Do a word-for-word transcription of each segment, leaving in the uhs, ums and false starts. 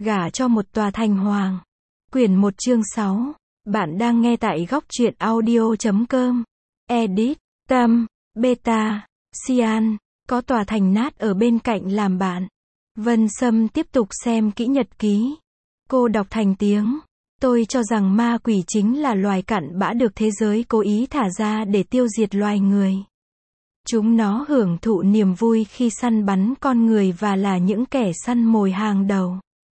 Gả cho một tòa thành hoàng. Quyển một chương sáu. Bạn đang nghe tại góc truyện audio chấm com. Edit, Tâm, Beta, Cyan, có tòa thành nát ở bên cạnh làm bạn. Vân Sâm tiếp tục xem kỹ nhật ký. Cô đọc thành tiếng. Tôi cho rằng ma quỷ chính là loài cặn bã được thế giới cố ý thả ra để tiêu diệt loài người. Chúng nó hưởng thụ niềm vui khi săn bắn con người và là những kẻ săn mồi hàng đầu.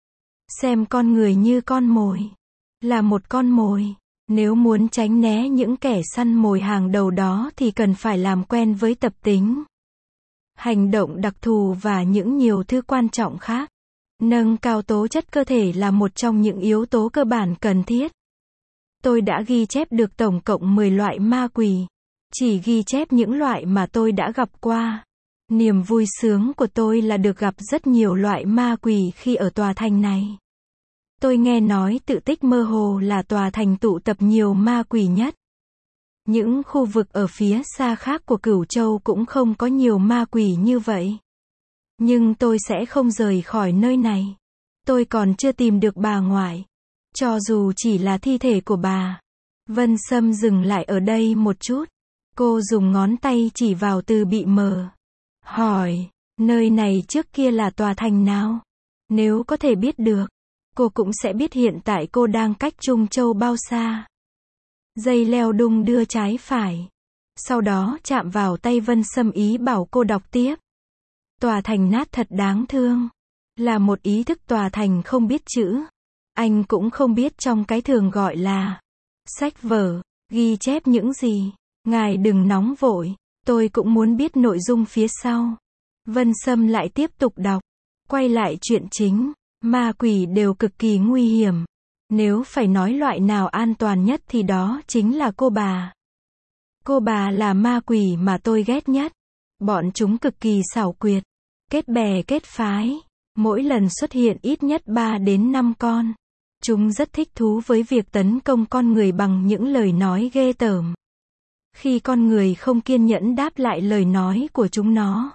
Xem con người như con mồi. Là một con mồi. Nếu muốn tránh né những kẻ săn mồi hàng đầu đó thì cần phải làm quen với tập tính, hành động đặc thù và những nhiều thứ quan trọng khác. Nâng cao tố chất cơ thể là một trong những yếu tố cơ bản cần thiết. Tôi đã ghi chép được tổng cộng mười loại ma quỷ. Chỉ ghi chép những loại mà tôi đã gặp qua. Niềm vui sướng của tôi là được gặp rất nhiều loại ma quỷ khi ở tòa thành này. Tôi nghe nói tự tích mơ hồ là tòa thành tụ tập nhiều ma quỷ nhất. Những khu vực ở phía xa khác của Cửu Châu cũng không có nhiều ma quỷ như vậy. Nhưng tôi sẽ không rời khỏi nơi này. Tôi còn chưa tìm được bà ngoại. Cho dù chỉ là thi thể của bà. Vân Sâm dừng lại ở đây một chút. Cô dùng ngón tay chỉ vào từ bị mờ. Hỏi, nơi này trước kia là tòa thành nào? Nếu có thể biết được, cô cũng sẽ biết hiện tại cô đang cách Trung Châu bao xa. Dây leo đung đưa trái phải. Sau đó chạm vào tay Vân Sâm ý bảo cô đọc tiếp. Tòa thành nát thật đáng thương. Là một ý thức tòa thành không biết chữ. Anh cũng không biết trong cái thường gọi là sách vở, ghi chép những gì. Ngài đừng nóng vội. Tôi cũng muốn biết nội dung phía sau. Vân Sâm lại tiếp tục đọc. Quay lại chuyện chính. Ma quỷ đều cực kỳ nguy hiểm. Nếu phải nói loại nào an toàn nhất thì đó chính là cô bà. Cô bà là ma quỷ mà tôi ghét nhất. Bọn chúng cực kỳ xảo quyệt. Kết bè kết phái. Mỗi lần xuất hiện ít nhất ba đến năm con. Chúng rất thích thú với việc tấn công con người bằng những lời nói ghê tởm. Khi con người không kiên nhẫn đáp lại lời nói của chúng nó.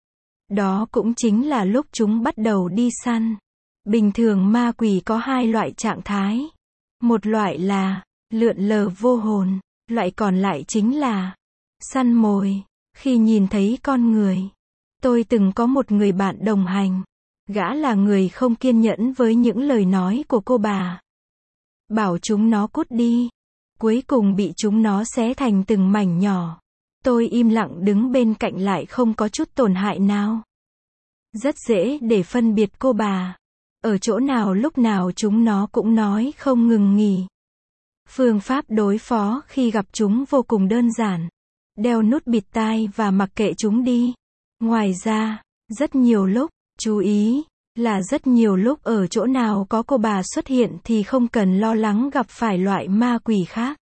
Đó cũng chính là lúc chúng bắt đầu đi săn. Bình thường ma quỷ có hai loại trạng thái. Một loại là lượn lờ vô hồn, loại còn lại chính là săn mồi. Khi nhìn thấy con người, tôi từng có một người bạn đồng hành. Gã là người không kiên nhẫn với những lời nói của cô bà. Bảo chúng nó cút đi. Cuối cùng bị chúng nó xé thành từng mảnh nhỏ. Tôi im lặng đứng bên cạnh lại không có chút tổn hại nào. Rất dễ để phân biệt cô bà. Ở chỗ nào lúc nào chúng nó cũng nói không ngừng nghỉ. Phương pháp đối phó khi gặp chúng vô cùng đơn giản. Đeo nút bịt tai và mặc kệ chúng đi. Ngoài ra, rất nhiều lúc, chú ý, là rất nhiều lúc ở chỗ nào có cô bà xuất hiện thì không cần lo lắng gặp phải loại ma quỷ khác.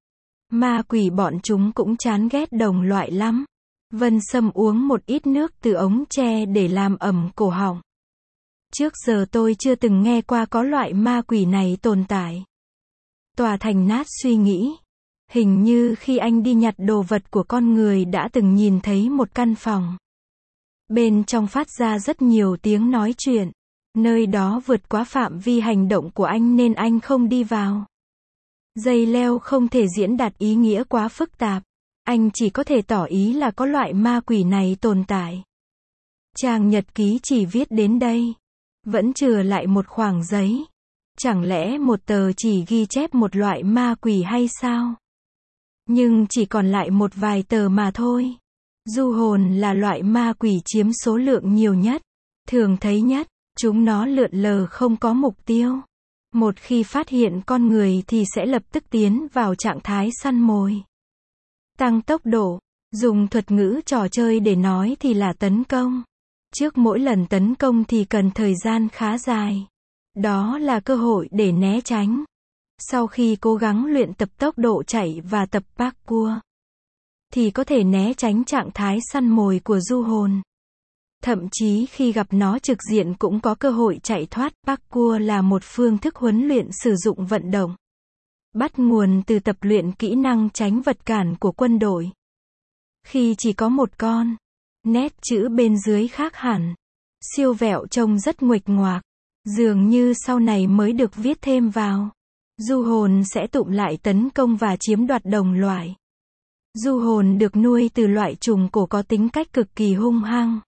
Ma quỷ bọn chúng cũng chán ghét đồng loại lắm. Vân Sâm uống một ít nước từ ống tre để làm ẩm cổ họng. Trước giờ tôi chưa từng nghe qua có loại ma quỷ này tồn tại. Tòa thành nát suy nghĩ. Hình như khi anh đi nhặt đồ vật của con người đã từng nhìn thấy một căn phòng. Bên trong phát ra rất nhiều tiếng nói chuyện. Nơi đó vượt quá phạm vi hành động của anh nên anh không đi vào. Dây leo không thể diễn đạt ý nghĩa quá phức tạp. Anh chỉ có thể tỏ ý là có loại ma quỷ này tồn tại. Trang nhật ký chỉ viết đến đây. Vẫn chừa lại một khoảng giấy. Chẳng lẽ một tờ chỉ ghi chép một loại ma quỷ hay sao? Nhưng chỉ còn lại một vài tờ mà thôi. Du hồn là loại ma quỷ chiếm số lượng nhiều nhất. Thường thấy nhất. Chúng nó lượn lờ không có mục tiêu. Một khi phát hiện con người thì sẽ lập tức tiến vào trạng thái săn mồi. Tăng tốc độ. Dùng thuật ngữ trò chơi để nói thì là tấn công. Trước mỗi lần tấn công thì cần thời gian khá dài. Đó là cơ hội để né tránh. Sau khi cố gắng luyện tập tốc độ chạy và tập parkour, thì có thể né tránh trạng thái săn mồi của du hồn. Thậm chí khi gặp nó trực diện cũng có cơ hội chạy thoát. Parkour là một phương thức huấn luyện sử dụng vận động. Bắt nguồn từ tập luyện kỹ năng tránh vật cản của quân đội. Khi chỉ có một con, nét chữ bên dưới khác hẳn. Siêu vẹo trông rất nguệch ngoạc. Dường như sau này mới được viết thêm vào. Du hồn sẽ tụm lại tấn công và chiếm đoạt đồng loại. Du hồn được nuôi từ loại trùng cổ có tính cách cực kỳ hung hăng.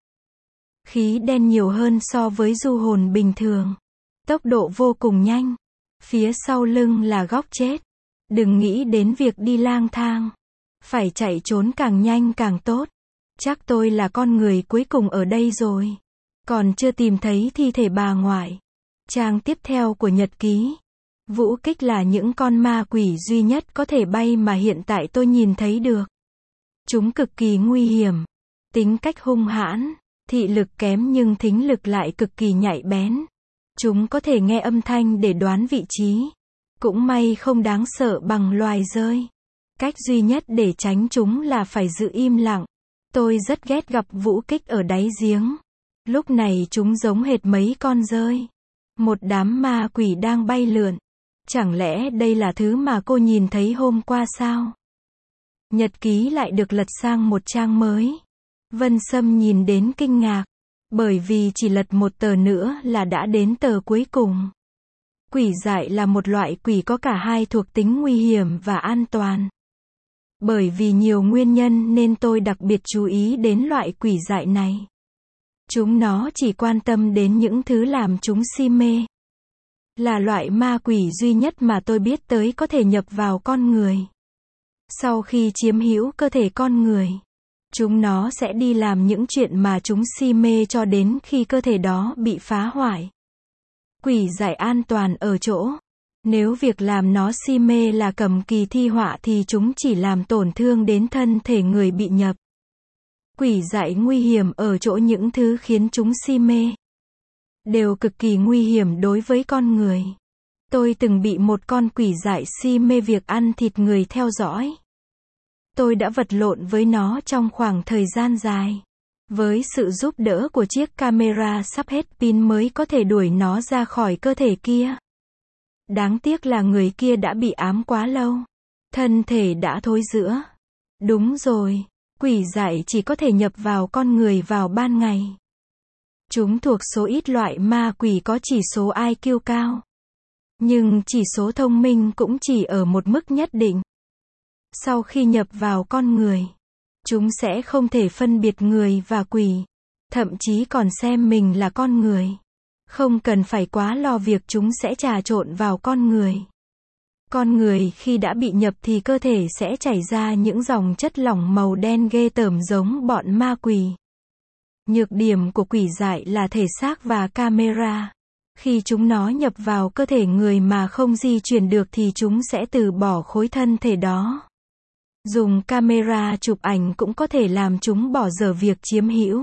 Khí đen nhiều hơn so với du hồn bình thường. Tốc độ vô cùng nhanh. Phía sau lưng là góc chết. Đừng nghĩ đến việc đi lang thang. Phải chạy trốn càng nhanh càng tốt. Chắc tôi là con người cuối cùng ở đây rồi. Còn chưa tìm thấy thi thể bà ngoại. Trang tiếp theo của nhật ký. Vũ kích là những con ma quỷ duy nhất có thể bay mà hiện tại tôi nhìn thấy được. Chúng cực kỳ nguy hiểm. Tính cách hung hãn. Thị lực kém nhưng thính lực lại cực kỳ nhạy bén. Chúng có thể nghe âm thanh để đoán vị trí. Cũng may không đáng sợ bằng loài dơi. Cách duy nhất để tránh chúng là phải giữ im lặng. Tôi rất ghét gặp vũ kích ở đáy giếng. Lúc này chúng giống hệt mấy con dơi. Một đám ma quỷ đang bay lượn. Chẳng lẽ đây là thứ mà cô nhìn thấy hôm qua sao? Nhật ký lại được lật sang một trang mới. Vân Sâm nhìn đến kinh ngạc. Bởi vì chỉ lật một tờ nữa là đã đến tờ cuối cùng. Quỷ dại là một loại quỷ có cả hai thuộc tính nguy hiểm và an toàn. Bởi vì nhiều nguyên nhân nên tôi đặc biệt chú ý đến loại quỷ dại này. Chúng nó chỉ quan tâm đến những thứ làm chúng si mê. Là loại ma quỷ duy nhất mà tôi biết tới có thể nhập vào con người. Sau khi chiếm hữu cơ thể con người, chúng nó sẽ đi làm những chuyện mà chúng si mê cho đến khi cơ thể đó bị phá hoại. Quỷ dại an toàn ở chỗ, nếu việc làm nó si mê là cầm kỳ thi họa thì chúng chỉ làm tổn thương đến thân thể người bị nhập. Quỷ dại nguy hiểm ở chỗ những thứ khiến chúng si mê đều cực kỳ nguy hiểm đối với con người. Tôi từng bị một con quỷ dại si mê việc ăn thịt người theo dõi. Tôi đã vật lộn với nó trong khoảng thời gian dài. Với sự giúp đỡ của chiếc camera sắp hết pin mới có thể đuổi nó ra khỏi cơ thể kia. Đáng tiếc là người kia đã bị ám quá lâu. Thân thể đã thối rữa. Đúng rồi, quỷ dại chỉ có thể nhập vào con người vào ban ngày. Chúng thuộc số ít loại ma quỷ có chỉ số i kiu cao. Nhưng chỉ số thông minh cũng chỉ ở một mức nhất định. Sau khi nhập vào con người, chúng sẽ không thể phân biệt người và quỷ. Thậm chí còn xem mình là con người. Không cần phải quá lo việc chúng sẽ trà trộn vào con người. Con người khi đã bị nhập thì cơ thể sẽ chảy ra những dòng chất lỏng màu đen ghê tởm giống bọn ma quỷ. Nhược điểm của quỷ dại là thể xác và camera. Khi chúng nó nhập vào cơ thể người mà không di chuyển được thì chúng sẽ từ bỏ khối thân thể đó. Dùng camera chụp ảnh cũng có thể làm chúng bỏ dở việc chiếm hữu.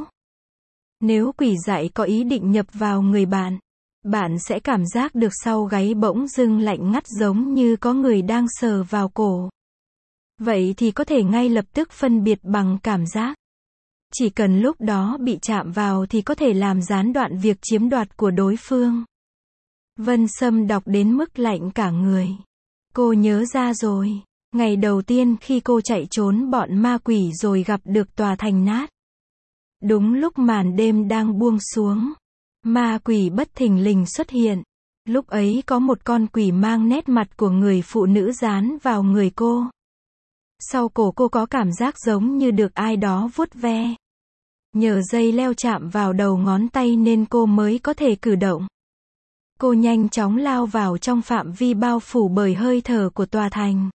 Nếu quỷ dại có ý định nhập vào người bạn, bạn sẽ cảm giác được sau gáy bỗng dưng lạnh ngắt giống như có người đang sờ vào cổ. Vậy thì có thể ngay lập tức phân biệt bằng cảm giác. Chỉ cần lúc đó bị chạm vào thì có thể làm gián đoạn việc chiếm đoạt của đối phương. Vân Sâm đọc đến mức lạnh cả người. Cô nhớ ra rồi. Ngày đầu tiên khi cô chạy trốn bọn ma quỷ rồi gặp được tòa thành nát. Đúng lúc màn đêm đang buông xuống. Ma quỷ bất thình lình xuất hiện. Lúc ấy có một con quỷ mang nét mặt của người phụ nữ dán vào người cô. Sau cổ cô có cảm giác giống như được ai đó vuốt ve. Nhờ dây leo chạm vào đầu ngón tay nên cô mới có thể cử động. Cô nhanh chóng lao vào trong phạm vi bao phủ bởi hơi thở của tòa thành.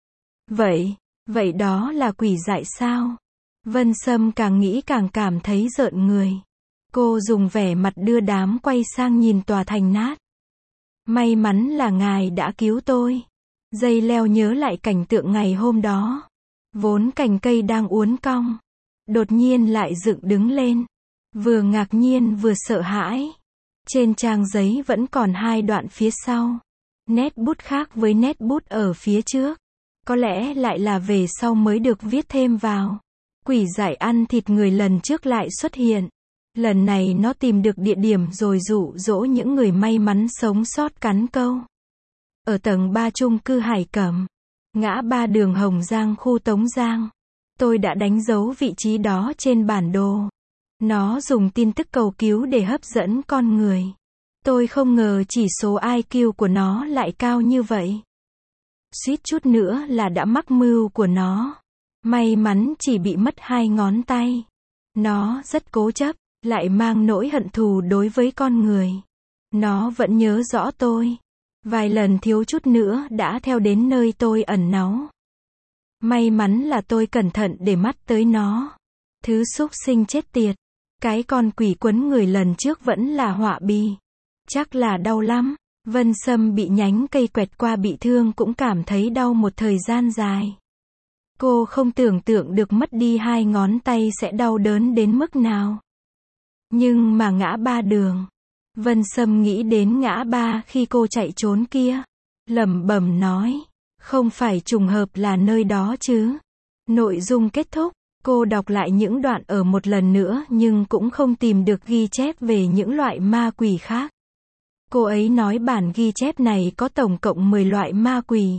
Vậy, vậy đó là quỷ dại sao? Vân Sâm càng nghĩ càng cảm thấy rợn người. Cô dùng vẻ mặt đưa đám quay sang nhìn tòa thành nát. May mắn là ngài đã cứu tôi. Dây leo nhớ lại cảnh tượng ngày hôm đó. Vốn cành cây đang uốn cong. Đột nhiên lại dựng đứng lên. Vừa ngạc nhiên vừa sợ hãi. Trên trang giấy vẫn còn hai đoạn phía sau. Nét bút khác với nét bút ở phía trước. Có lẽ lại là về sau mới được viết thêm vào. Quỷ dại ăn thịt người lần trước lại xuất hiện. Lần này nó tìm được địa điểm rồi dụ dỗ những người may mắn sống sót cắn câu. Ở tầng ba chung cư Hải Cẩm, ngã ba đường Hồng Giang khu Tống Giang. Tôi đã đánh dấu vị trí đó trên bản đồ. Nó dùng tin tức cầu cứu để hấp dẫn con người. Tôi không ngờ chỉ số i kiu của nó lại cao như vậy. Suýt chút nữa là đã mắc mưu của nó. May mắn chỉ bị mất hai ngón tay. Nó rất cố chấp, lại mang nỗi hận thù đối với con người. Nó vẫn nhớ rõ tôi. Vài lần thiếu chút nữa đã theo đến nơi tôi ẩn náu. May mắn là tôi cẩn thận để mắt tới nó. Thứ súc sinh chết tiệt. Cái con quỷ quấn người lần trước vẫn là họa bi. Chắc là đau lắm. Vân Sâm bị nhánh cây quẹt qua bị thương cũng cảm thấy đau một thời gian dài. Cô không tưởng tượng được mất đi hai ngón tay sẽ đau đớn đến mức nào. Nhưng mà ngã ba đường. Vân Sâm nghĩ đến ngã ba khi cô chạy trốn kia. Lẩm bẩm nói. Không phải trùng hợp là nơi đó chứ. Nội dung kết thúc. Cô đọc lại những đoạn ở một lần nữa nhưng cũng không tìm được ghi chép về những loại ma quỷ khác. Cô ấy nói bản ghi chép này có tổng cộng mười loại ma quỷ.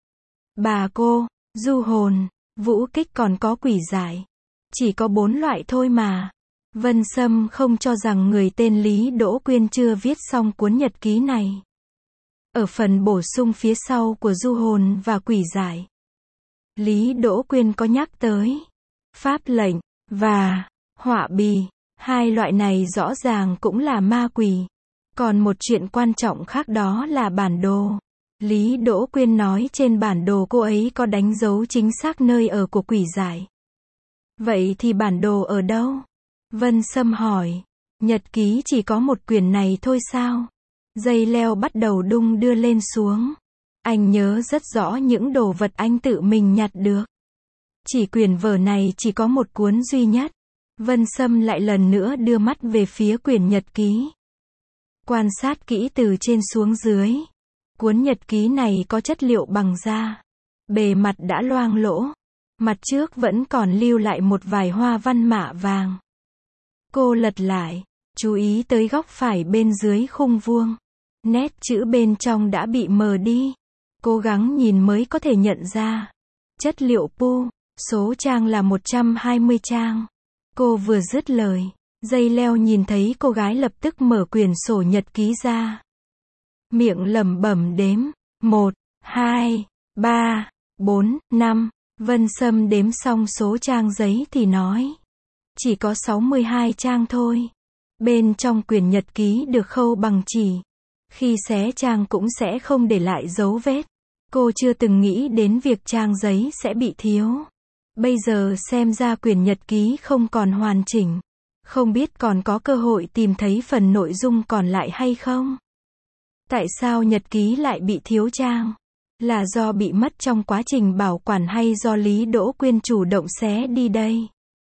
Bà cô, du hồn, vũ kích còn có quỷ giải. Chỉ có bốn loại thôi mà. Vân Sâm không cho rằng người tên Lý Đỗ Quyên chưa viết xong cuốn nhật ký này. Ở phần bổ sung phía sau của du hồn và quỷ giải, Lý Đỗ Quyên có nhắc tới pháp lệnh và họa bì. Hai loại này rõ ràng cũng là ma quỷ. Còn một chuyện quan trọng khác đó là bản đồ. Lý Đỗ Quyên nói trên bản đồ cô ấy có đánh dấu chính xác nơi ở của quỷ giải. Vậy thì bản đồ ở đâu? Vân Sâm hỏi. Nhật ký chỉ có một quyển này thôi sao? Dây leo bắt đầu đung đưa lên xuống. Anh nhớ rất rõ những đồ vật anh tự mình nhặt được. Chỉ quyển vở này chỉ có một cuốn duy nhất. Vân Sâm lại lần nữa đưa mắt về phía quyển nhật ký. Quan sát kỹ từ trên xuống dưới. Cuốn nhật ký này có chất liệu bằng da. Bề mặt đã loang lỗ. Mặt trước vẫn còn lưu lại một vài hoa văn mạ vàng. Cô lật lại, chú ý tới góc phải bên dưới khung vuông. Nét chữ bên trong đã bị mờ đi. Cố gắng nhìn mới có thể nhận ra. Chất liệu pu, số trang là một trăm hai mươi trang. Cô vừa dứt lời, dây leo nhìn thấy cô gái lập tức mở quyển sổ nhật ký ra. Miệng lẩm bẩm đếm, một, hai, ba, bốn, năm. Vân Sâm đếm xong số trang giấy thì nói. Chỉ có sáu mươi hai trang thôi. Bên trong quyển nhật ký được khâu bằng chỉ. Khi xé trang cũng sẽ không để lại dấu vết. Cô chưa từng nghĩ đến việc trang giấy sẽ bị thiếu. Bây giờ xem ra quyển nhật ký không còn hoàn chỉnh. Không biết còn có cơ hội tìm thấy phần nội dung còn lại hay không? Tại sao nhật ký lại bị thiếu trang? Là do bị mất trong quá trình bảo quản hay do Lý Đỗ Quyên chủ động xé đi đây?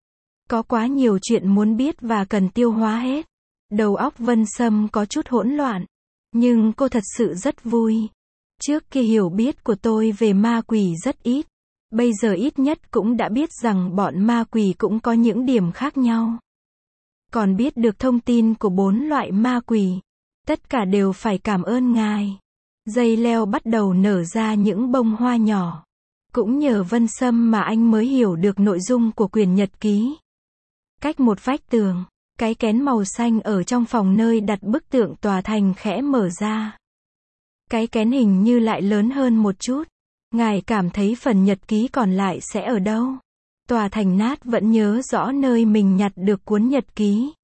Có quá nhiều chuyện muốn biết và cần tiêu hóa hết. Đầu óc Vân Sâm có chút hỗn loạn. Nhưng cô thật sự rất vui. Trước kia hiểu biết của tôi về ma quỷ rất ít. Bây giờ ít nhất cũng đã biết rằng bọn ma quỷ cũng có những điểm khác nhau. Còn biết được thông tin của bốn loại ma quỷ. Tất cả đều phải cảm ơn ngài. Dây leo bắt đầu nở ra những bông hoa nhỏ. Cũng nhờ Vân Sâm mà anh mới hiểu được nội dung của quyển nhật ký. Cách một vách tường, cái kén màu xanh ở trong phòng nơi đặt bức tượng tòa thành khẽ mở ra. Cái kén hình như lại lớn hơn một chút. Ngài cảm thấy phần nhật ký còn lại sẽ ở đâu? Tòa thành nát vẫn nhớ rõ nơi mình nhặt được cuốn nhật ký.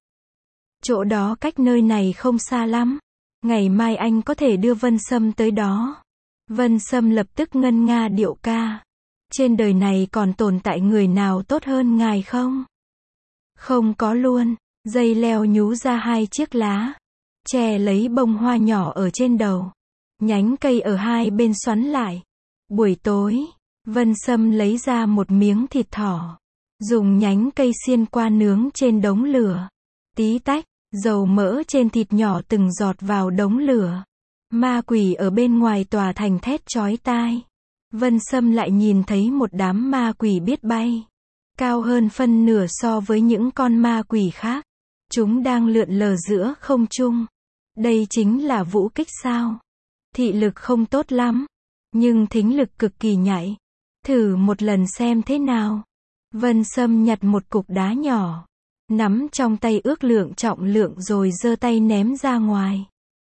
Chỗ đó cách nơi này không xa lắm. Ngày mai anh có thể đưa Vân Sâm tới đó. Vân Sâm lập tức ngân nga điệu ca. Trên đời này còn tồn tại người nào tốt hơn ngài không? Không có luôn. Dây leo nhú ra hai chiếc lá. Che lấy bông hoa nhỏ ở trên đầu. Nhánh cây ở hai bên xoắn lại. Buổi tối, Vân Sâm lấy ra một miếng thịt thỏ. Dùng nhánh cây xiên qua nướng trên đống lửa. Tí tách, dầu mỡ trên thịt nhỏ từng giọt vào đống lửa. Ma quỷ ở bên ngoài tòa thành thét chói tai. Vân Sâm lại nhìn thấy một đám ma quỷ biết bay. Cao hơn phân nửa so với những con ma quỷ khác. Chúng đang lượn lờ giữa không trung. Đây chính là vũ kích sao? Thị lực không tốt lắm. Nhưng thính lực cực kỳ nhạy. Thử một lần xem thế nào. Vân Sâm nhặt một cục đá nhỏ. Nắm trong tay ước lượng trọng lượng rồi giơ tay ném ra ngoài.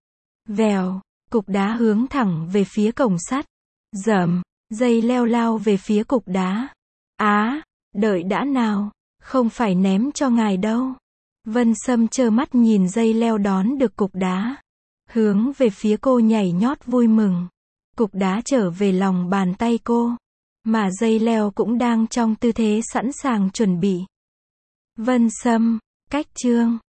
Vèo, cục đá hướng thẳng về phía cổng sắt. Dầm, dây leo lao về phía cục đá. Á, đợi đã nào, không phải ném cho ngài đâu. Vân Sâm trơ mắt nhìn dây leo đón được cục đá. Hướng về phía cô nhảy nhót vui mừng. Cục đá trở về lòng bàn tay cô. Mà dây leo cũng đang trong tư thế sẵn sàng chuẩn bị. Vân Sâm, cách chương.